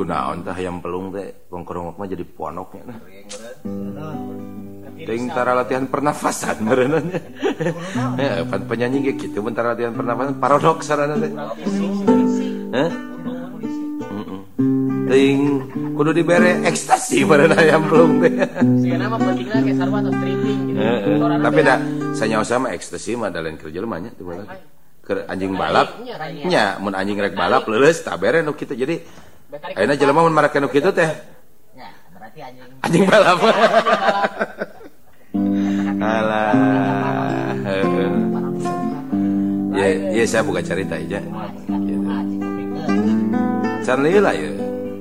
naon teh hayam pelung teh kongkorong mah jadi ponoknya nah. Ting tara latihan pernafasan meureunna nya. Ya penyanyi ge kitu mun tara latihan pernafasan paradoks sarana teh. Heh? Ting kudu dibere ekstasi meureunna hayam pelung teh. Sigana mah pentingna ge sarua atau stripping gitu. Tapi da sanyaosa mah ekstasi mah da lain keur jelema nya teu bae. Keur anjing balap nya mun anjing rek balap leuleus tah bere nu kitu. Jadi ayeuna jelema mun marake nu kitu teh nya berarti anjing balap. Alah. Ya saya buka cerita aja. Can lila ya.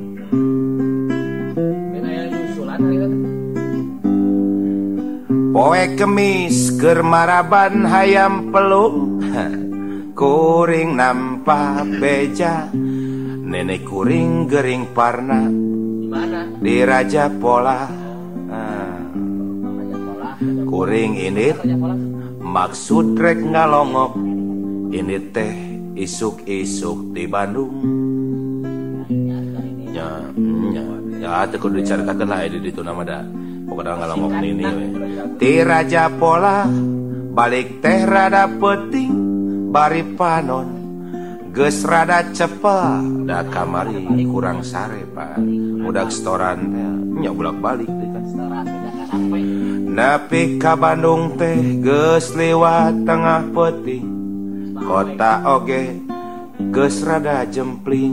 Poe kemis keur maraban hayam pelung. Kuring nampa beja. Nenek kuring gering parna. Di mana? Di Raja Pola. Kuring ini maksud rek ngalongok ini teh isuk-isuk di Bandung ya teh kudu dicaritakeun lah di ditu nama da pokoknya ngalongok ini ti Raja Pola balik teh rada penting bari panon geus rada cepet da kamari kurang sare Pak budak setoran nya bolak-balik teh kan Napi ka Bandung teh geus liwat tengah peuting kota oge geus rada jempling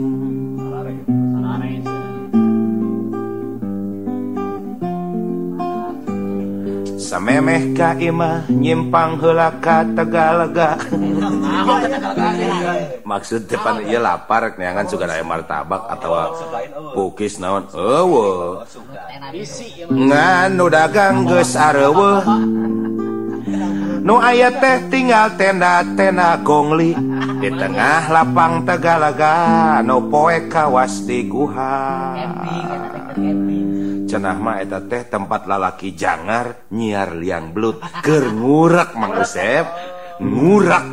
samemeh ka imah nyimpang heula ka Tegalega maksud depan ieu lapar neangan sugan aya martabak atawa pukis naon eueuh nganu dagang geus areueuh nu aya teh tinggal tenda-tenda gongli di tengah lapang Tegalega nu poe kawas di guha cenah mah eta teh tempat lalaki jangar nyiar liang belut keur ngurak Mang Usep ngurak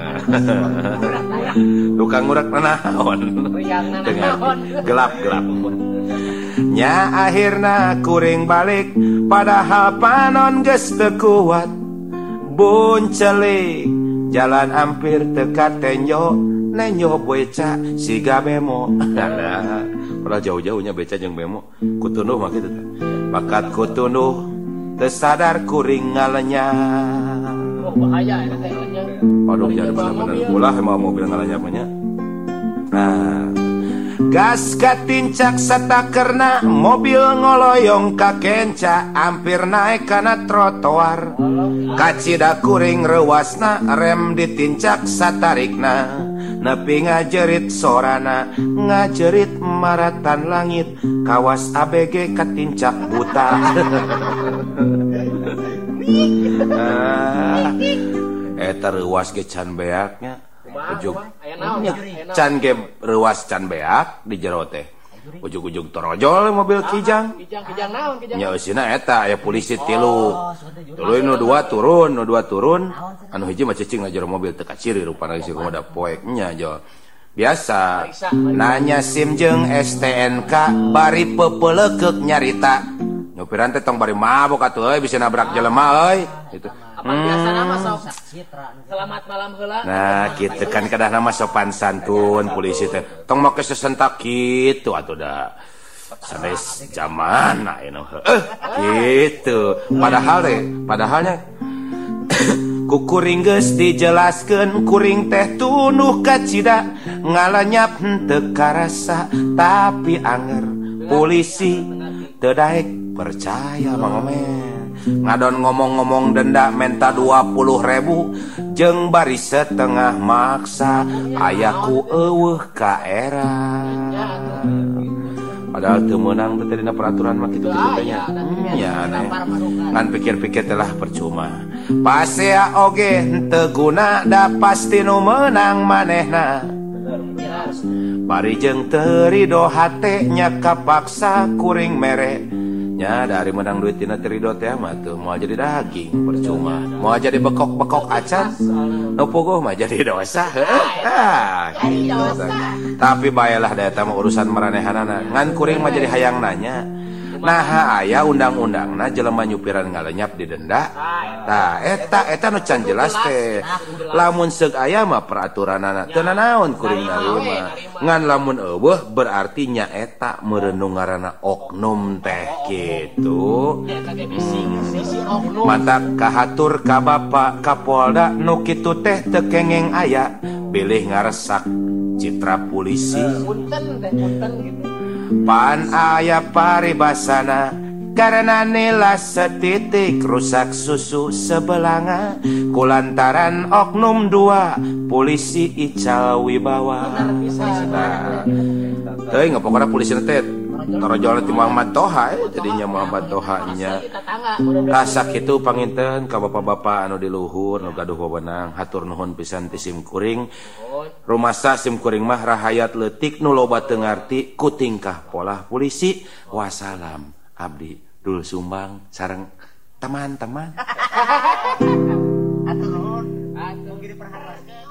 tukang ngurak naon gelap-gelap nya akhirna kuring balik padahal panon geus teu kuat buncelik jalan hampir teka tenyo nenyo beca siga bemo padahal jauh-jauhnya beca jeung bemo kutunuh mah kitu teh bakat kutunuh teu sadar kuring ngalenya bahaya eta teh nya aduh jadi bener-bener ulah mau mobil ngalenya nya nah gas katincak satakerna mobil ngoloyong ka kenca hampir naik kana trotoar kacida kuring rewasna rem ditincak satarikna nepi ngajerit sorana ngajerit maratan langit kawas ABG katincak buta eta reuas ge can beaknya ujug can ge reuas can beak di jero teh ujug-ujug torojol mobil kijang naon kijang nya eusina eta aya polisi tilu tuluy nu dua turun anu hiji mah cicing ngajero mobil teu kaciri rupana geus komoda poek nya jo biasa nanya SIM jeung STNK bari peupeuleukek nyarita nyupiran teh tong bari mabok atuh euy bisa nabrak jelema euy gitu biasa nama sok selamat malam heula nah kitu kan kadah nama sopan santun polisi teh tong make sesentak kitu atuh da sanes zamana anu kitu padahalnya ku kuring geus dijelaskeun kuring teh tunuh kacida ngalanyap henteu karasa tapi anger polisi teu daek percaya mangomen ngadon ngomong-ngomong denda menta 20.000 jeung bari setengah maksa ayaku eueuh ka era padahal teu meunang teh dina peraturan mah kitu nya nya aneh ngan pikir-pikir telah percuma pasea oge henteu guna da pasti nu meunang manehna bari jeung teu ridho hate nya kapaksa kuring mere nya dari menang duit tina terido teh mah tuh mau jadi daging percuma mau jadi bekok-bekok acan nu puguh mah jadi dosa gitu. Tapi bayalah da eta mah urusan maranehanana ngan kuring mah jadi hayang nanya nah aya undang-undangna jelema nyupiran ngalenyap didenda tah eta nu can jelas teh lamun seug aya mah peraturanana teu nanaon kuring narima ngan lamun eueuh berarti nya eta meureun nu ngaranna oknum teh kitu mata kahatur ka Bapak Kapolda nu kitu teh teu kengeng aya bilih ngaresak citra polisi punten gitu pan aya paribasana karena nila setitik rusak susu sebelanga kulantaran oknum 2 polisi Ical Wibawa teuing ngapokona polisi teh torojolan ti Muhammad Toha jadinya Muhammad Toha nya rasa kitu panginten ka bapak-bapak anu di luhur nu gaduh wewenang hatur nuhun pisan ti sim kuring rumasa sim kuring mah rahayat leutik nu loba teu ngarti ku tingkah pola polisi wassalam abdi Dul Sumbang sareng teman-teman atur nuhun atuh giri perhatian